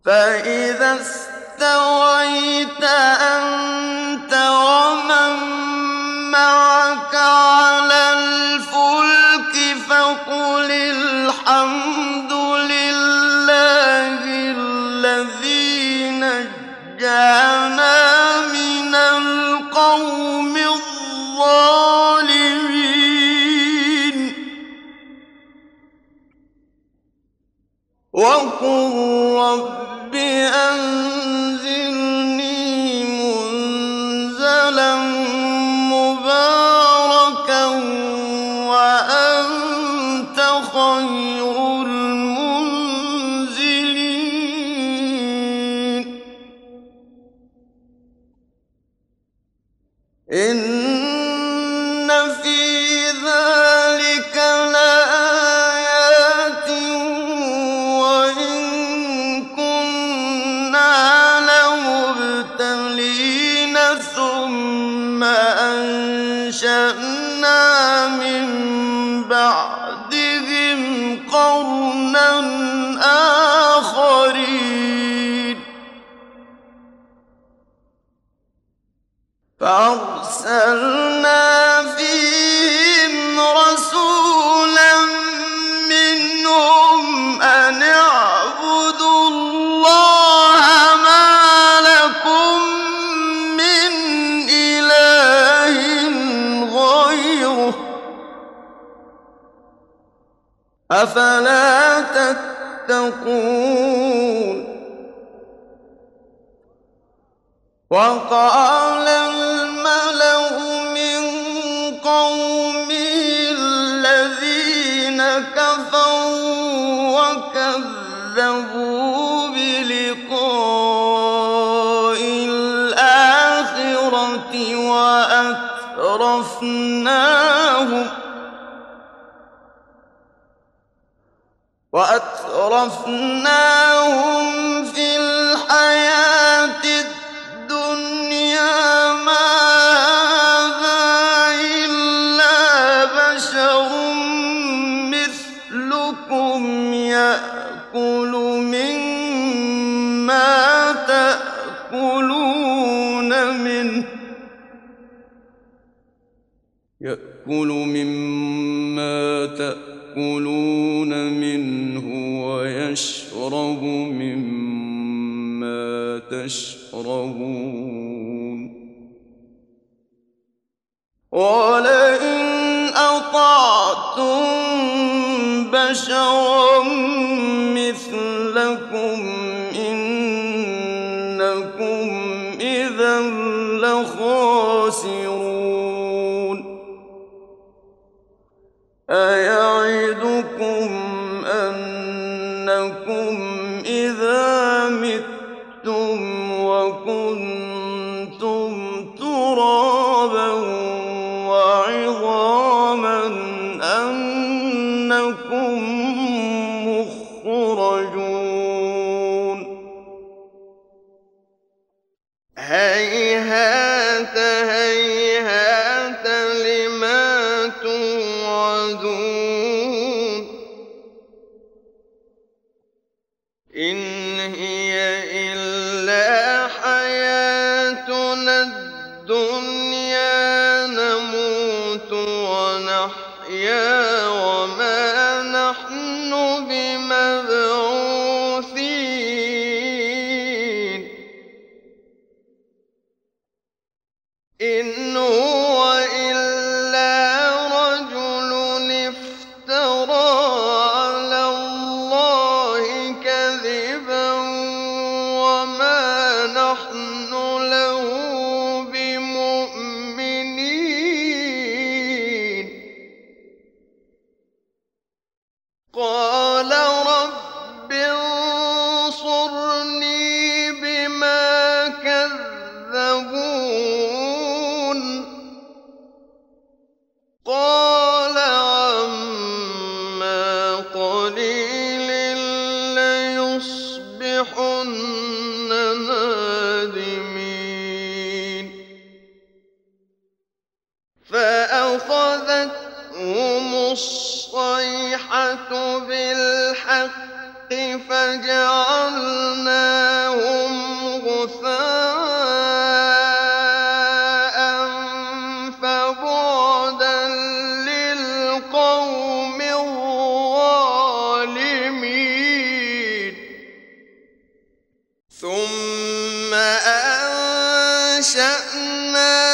فإذا استويت أنت ومن معك على الفلك فقل الحمد لله الذي نجانا من القوم الظالمين وقل رب أنزلني منزلا مباركا وأنت خير المنزلين إن في ذلك لآيات وإن كنا لمبتلين ثم أنشأنا من بعدهم قرنا آخرين فأرسلنا فيهم رسولا منهم أن اعبدوا الله ما لكم من إله غيره أفلا تتقون وقال الملأ من قومه الذين كفروا وكذبوا بلقاء الآخرة وأترفناهم في الحياة الدنيا ما هذا إلا بشر مثلكم يأكل مما تأكلون منه ويشرب مما تشربون ولئن أطعتم بشرا مثلكم إنكم إذا لخاسرون أيعدكم أنكم إذا متم وكنتم ترابا وعظاما أنكم مخرجون هيهات هيهات لما توعدون إن هي إلا حياتنا الدنيا نموت ونحيا وما نحن بمبعوثين إن هو إلا رجل افترى على الله كذبا وما نحن له بمؤمنين قال رب انصرني بما كذبون قال عما قليل ليصبحن نادمين فأخذتهم الصيحة بالحق فجعلناهم غثاء فبعدا للقوم الظالمين ثم أنشأنا